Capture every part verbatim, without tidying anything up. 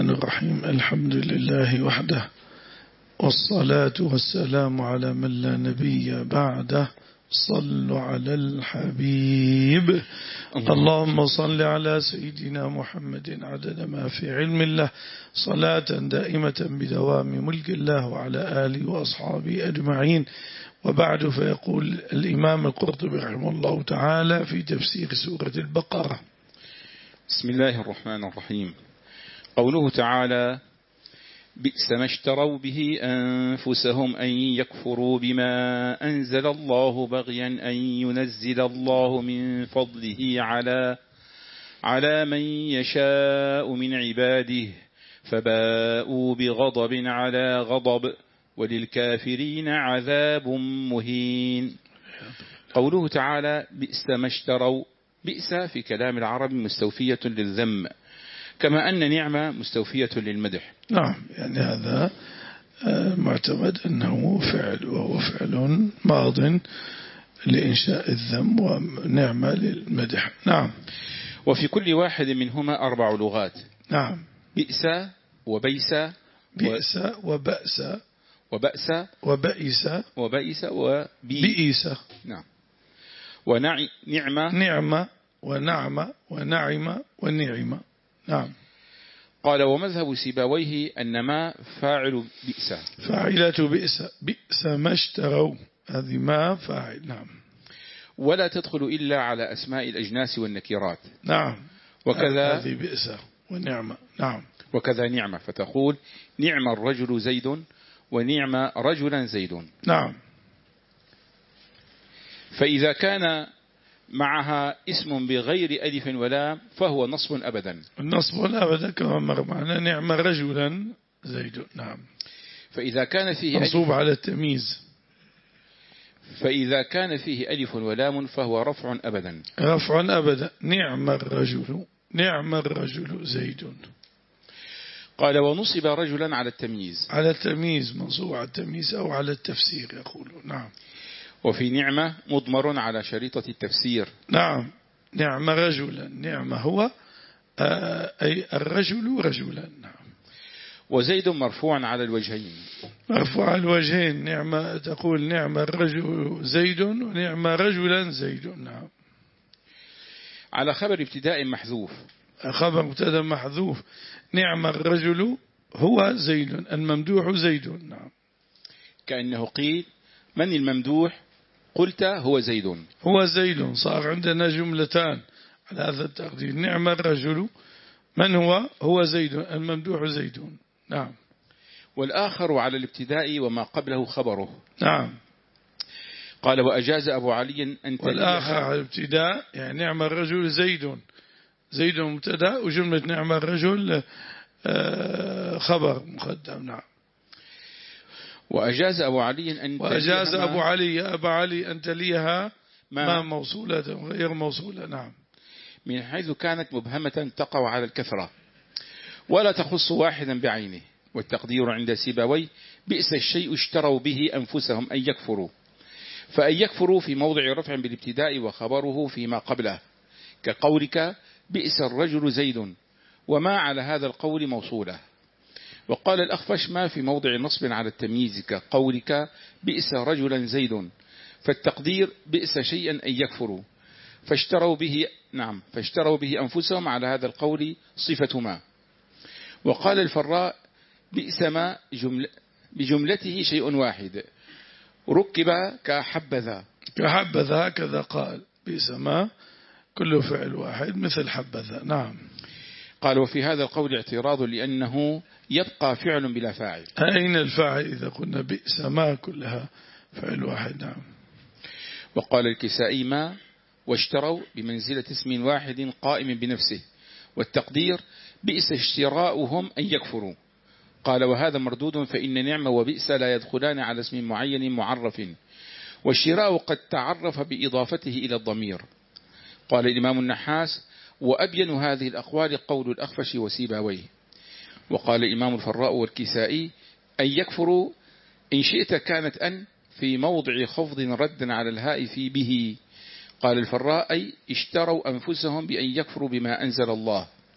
الرحمن الرحيم. الحمد لله وحده، والصلاة والسلام على من لا نبي بعده. صلوا على الحبيب. اللهم صل على سيدنا محمد عدد ما في علم الله، صلاة دائمة بدوام ملك الله، وعلى آله وأصحابه أجمعين. وبعد، فيقول الإمام القرطبي رحمه الله تعالى في تفسير سورة البقرة: بسم الله الرحمن الرحيم. قوله تعالى: بئس ما اشتروا به أنفسهم أن يكفروا بما أنزل الله بغيا أن ينزل الله من فضله على على من يشاء من عباده، فباءوا بغضب على غضب، وللكافرين عذاب مهين. قوله تعالى: بئس ما اشتروا، بئس في كلام العرب مستوفية للذم، كما أن نعمة مستوفية للمدح. نعم، يعني هذا معتمد أنه فعل، وهو فعل ماض لإنشاء الذم، ونعمة للمدح. نعم. وفي كل واحد منهما أربع لغات. نعم. بئس وبيس بئس وبأس وبأس وبئس وبئس وبئس. نعم. ونعمة نعمة ونعمة ونعمة ونعمة. نعم. قال: ومذهب سيبويه أن ما فاعل بئس، فاعلة بئس، بئس ما اشتروا، هذه ما فاعل. نعم. ولا تدخل إلا على أسماء الأجناس والنكرات. نعم. وكذا هذه بئس ونعمة. نعم. وكذا نعمة، فتقول: نعم الرجل زيد، ونعم رجلا زيد. نعم. فإذا كان معها اسم بغير ألف ولام فهو نصب أبدا. النصب أبدا كما مر معنا: نعم رجلا زيد. نعم. فإذا كان فيه منصوب على التمييز. فإذا كان فيه ألف ولام فهو رفع أبدا. رفع أبدا. نعم الرجل، نعم الرجل زيد. قال: ونصب رجلا على التمييز. على التمييز، منصوب على التمييز أو على التفسير يقولون. نعم. وفي نعمة مضمر على شريطة التفسير. نعم. نعم رجلا، نعم هو أي الرجل رجلا. نعم. وزيد مرفوع على الوجهين. مرفوع على الوجهين. نعم، تقول نعم الرجل زيد، ونعم رجلا زيد. نعم. على خبر ابتداء محذوف. خبر ابتداء محذوف: نعم الرجل هو زيد، الممدوح زيد. نعم. كأنه قيل: من الممدوح؟ قلت: هو زيد. هو زيد. صار عندنا جملتان على هذا التقدير: نعم الرجل، من هو؟ هو زيد، الممدوح زيد. نعم. والآخر على الابتداء وما قبله خبره. نعم. قال: وأجاز أبو علي أن والآخر على الابتداء، يعني نعم الرجل زيد، زيد مبتدا، وجملة نعم الرجل خبر مقدم. نعم. وأجاز أبو علي أن وأجاز أبو علي يا أبا علي أن تليها ما, ما موصولة غير موصولة. نعم. من حيث كانت مبهمة تقع على الكثرة، ولا تخص واحدا بعينه. والتقدير عند سيبوي: بئس الشيء اشتروا به أنفسهم أن يكفروا، فأن يكفروا في موضع رفع بالابتداء، وخبره فيما قبله، كقولك: بئس الرجل زيد، وما على هذا القول موصولة. وقال الأخفش: ما في موضع نصب على التمييز، كقولك: بئس رجلا زيد، فالتقدير: بئس شيئا أن يكفروا، فاشتروا به نعم فاشتروا به أنفسهم، على هذا القول صفة ما. وقال الفراء: بئس ما جمل بجملته شيء واحد، ركب كحبذا. كحبذا هكذا قال: بئس ما كل فعل واحد مثل حبذا. نعم. قال: وفي هذا القول اعتراض، لأنه يبقى فعل بلا فاعل. أين الفاعل إذا قلنا بئس ما كلها فعل واحد؟ نعم. وقال الكسائي: ما واشتروا بمنزلة اسم واحد قائم بنفسه، والتقدير: بئس اشتراؤهم أن يكفروا. قال: وهذا مردود، فإن نعمة وبئس لا يدخلان على اسم معين معرف، والشراء قد تعرف بإضافته إلى الضمير. قال الإمام النحاس: وأبين هذه الأقوال قول الأخفش وسيبويه. وقال الإمام الفراء والكسائي: أن يكفروا إن شئت كانت أن في موضع خفض ردا على الهاء في به. قال الفراء: أي اشتروا أنفسهم بأن يكفروا بما أنزل الله،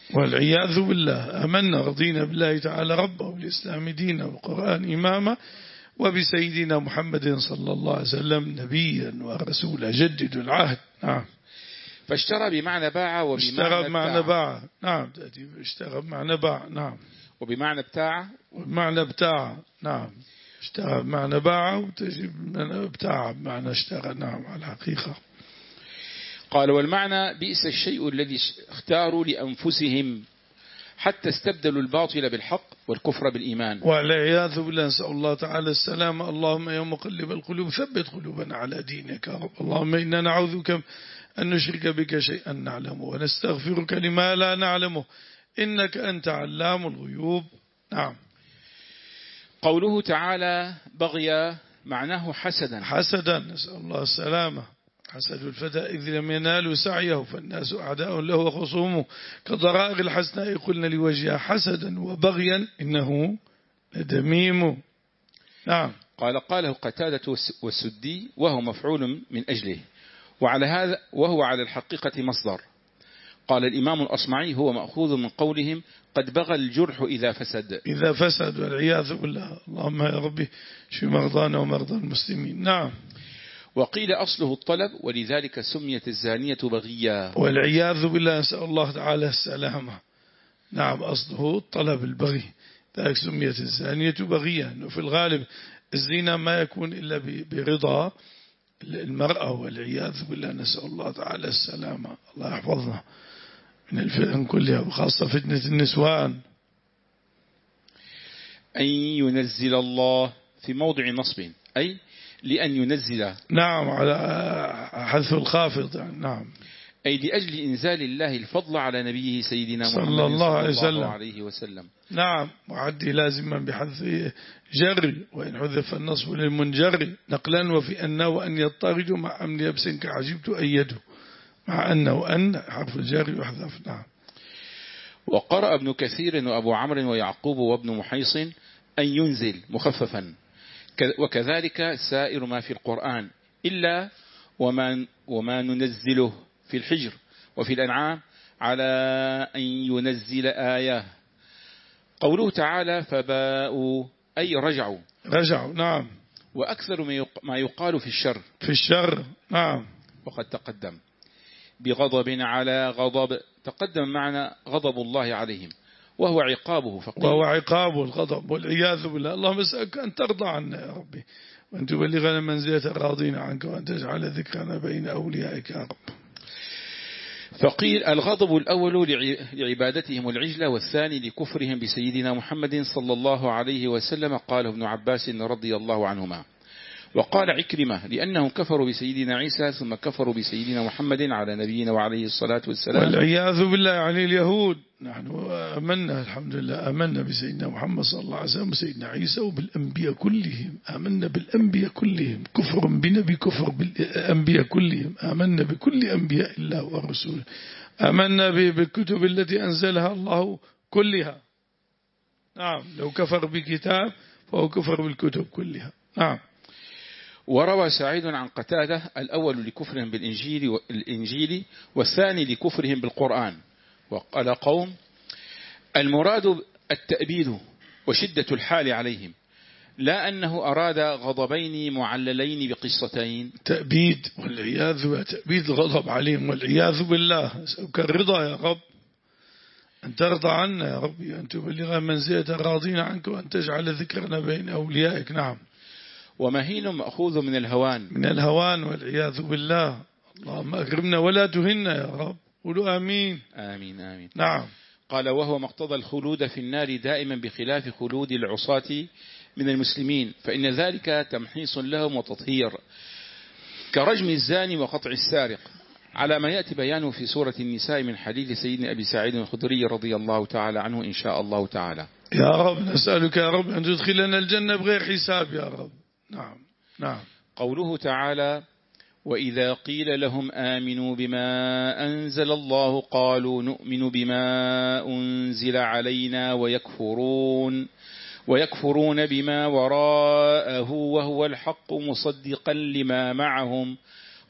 والعياذ بالله. آمنا رضينا بالله تعالى ربا والإسلام دينا والقرآن إماما وبسيدنا محمد صلى الله عليه وسلم نبيا ورسولا جدد العهد. نعم. فاشترى بمعنى باع وبمعنى اشترى بمعنى باع. نعم. اشترى بمعنى باع. نعم. وبمعنى ابتاع. وبمعنى ابتاع. نعم. اشترى بمعنى باع وتجيب بمعنى ابتاع بمعنى اشترى. نعم على الحقيقة. قال والمعنى بئس الشيء الذي اختاروا لأنفسهم حتى استبدلوا الباطل بالحق والكفر بالإيمان. والعياذ بالله. نسأل الله تعالى السلام. اللهم يا مقلب القلوب ثبت قلوبنا على دينك يا رب. اللهم إنا نعوذ بك أن نشرك بك شيئا نعلمه ونستغفرك لما لا نعلمه إنك أنت علام الغيوب. نعم. قوله تعالى بغيا معناه حسدا. حسدا. نسأل الله السلامة. حسد الفتى إذ لم ينالوا سعيه فالناس أعداء له وخصومه كضرائر الحسناء قلنا لوجهها حسدا وبغيا إنه لدميم. نعم. قال قاله قتادة والسدي وهو مفعول من أجله وعلى هذا وهو على الحقيقة مصدر. قال الإمام الأصمعي هو مأخوذ من قولهم قد بغى الجرح إذا فسد. إذا فسد والعياذ بالله. اللهم يا ربي شفي مرضانا ومرضى المسلمين. نعم. وقيل أصله الطلب ولذلك سميت الزانية بغيا. والعياذ بالله. نسأل الله تعالى السلامة. نعم. أصله الطلب البغي ذلك سميت الزانية بغيا. وفي الغالب الزنا ما يكون إلا برضا المرأة والعياذ بالله. نسأل الله تعالى السلامة. الله يحفظنا من الفتن كلها وخاصة فتنة النسوان. أن ينزل الله في موضع نصب أي لأن ينزل. نعم على حذف الخافض. نعم. أي لأجل إنزال الله الفضل على نبيه سيدنا محمد صلى الله عليه وسلم. عليه وسلم. نعم. وعدي لازما بحذف جر وإن حذف النصب للمنجر نقلا وفي أن وأن يضطرد مع أمن يبس كعجبت أيده مع أن وأن حرف الجر يحذف. نعم. وقرأ ابن كثير وأبو عمرو ويعقوب وابن محيص أن ينزل مخففا وكذلك سائر ما في القرآن إلا وما, وما ننزله في الحجر وفي الأنعام على أن ينزل آية. قوله تعالى فباءوا أي رجعوا. رجعوا. نعم. وأكثر ما يقال في الشر. في الشر. نعم. وقد تقدم بغضب على غضب. تقدم معنى غضب الله عليهم وهو عقابه فقير. وهو عقابه الغضب والعياذ بالله. اللهم اسألك أن ترضى عنا يا ربي وأن تبلغنا منزلة الراضين عنك وأن تجعل ذكرنا بين أوليائك يا رب. فقيل الغضب الأول لعبادتهم العجلة والثاني لكفرهم بسيدنا محمد صلى الله عليه وسلم. قاله ابن عباس رضي الله عنهما. وقال عكرمة لأنهم كفروا بسيدنا عيسى ثم كفروا بسيدنا محمد على نبينا وعليه الصلاة والسلام. والعياذ بالله عن اليهود. نحن آمنا الحمد لله آمنا بسيدنا محمد صلى الله عليه وسلم وسيدنا عيسى وبالأنبياء كلهم. آمنا بالأنبياء كلهم. كفر بنبي كفر بالأنبياء كلهم. آمنا بكل أنبياء الله ورسوله. آمنا بالكتب التي أنزلها الله كلها. نعم. لو كفر بكتاب فهو كفر بالكتب كلها. نعم. وروى سعيد عن قتادة الأول لكفرهم بالإنجيل والإنجيل والثاني لكفرهم بالقرآن. وقال قوم المراد التأبيد وشدة الحال عليهم لا أنه أراد غضبين معللين بقصتين. تأبيد والعياذ بالله. تأبيد غضب عليهم والعياذ بالله. أسألك الرضا يا رب أن ترضى عنا يا ربي أن تبلغ منزلة الراضين عنك وأن تجعل ذكرنا بين أوليائك. نعم. ومهين مأخوذ من الهوان. من الهوان والعياذ بالله. اللهم أكرمنا ولا تهنا يا رب. قولوا آمين. آمين آمين. نعم. قال وهو مقتضى الخلود في النار دائما بخلاف خلود العصاة من المسلمين فإن ذلك تمحيص لهم وتطهير كرجم الزاني وقطع السارق على ما يأتي بيانه في سورة النساء من حديث سيدنا أبي سعيد الخدري رضي الله تعالى عنه إن شاء الله تعالى. يا رب نسألك يا رب أن تدخلنا الجنة بغير حساب يا رب. نعم. نعم. قوله تعالى وإذا قيل لهم آمنوا بما أنزل الله قالوا نؤمن بما أنزل علينا ويكفرون ويكفرون بما وراءه وهو الحق مصدقا لما معهم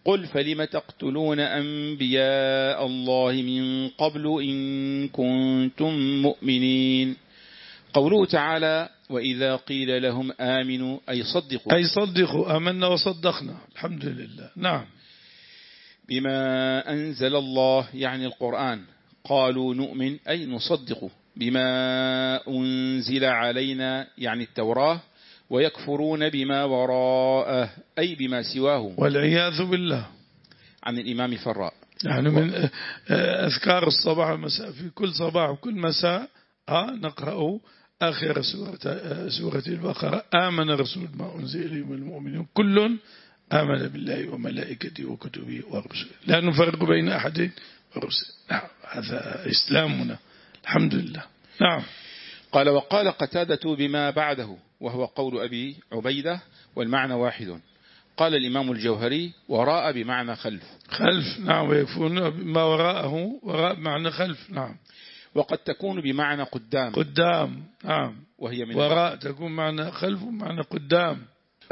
قل فلم تقتلون أنبياء الله من قبل إن كنتم مؤمنين. قوله تعالى وإذا قيل لهم آمنوا أي صدقوا أي صدقوا آمنا وصدقنا الحمد لله. نعم. بما أنزل الله يعني القرآن قالوا نؤمن أي نصدق بما أنزل علينا يعني التوراة ويكفرون بما وراءه أي بما سواه والعياذ بالله. عن الإمام فراء يعني من أذكار الصباح والمساء في كل صباح وكل مساء نقرأ آخر سورة, سورة البقرة آمن رسول ما أنزل إليهم المؤمنون كل آمن بالله وملائكته وكتبه ورسله لا نفرق بين أحد ورسله. نعم هذا إسلامنا الحمد لله. نعم. قال وقال قتادة بما بعده وهو قول أبي عبيدة والمعنى واحد. قال الإمام الجوهري وراء بمعنى خلف. خلف نعم ويكون ما وراءه وراء بمعنى خلف. نعم. وقد تكون بمعنى قدام. قدام نعم. وهي من وراء تكون معنى خلف ومعنى قدام.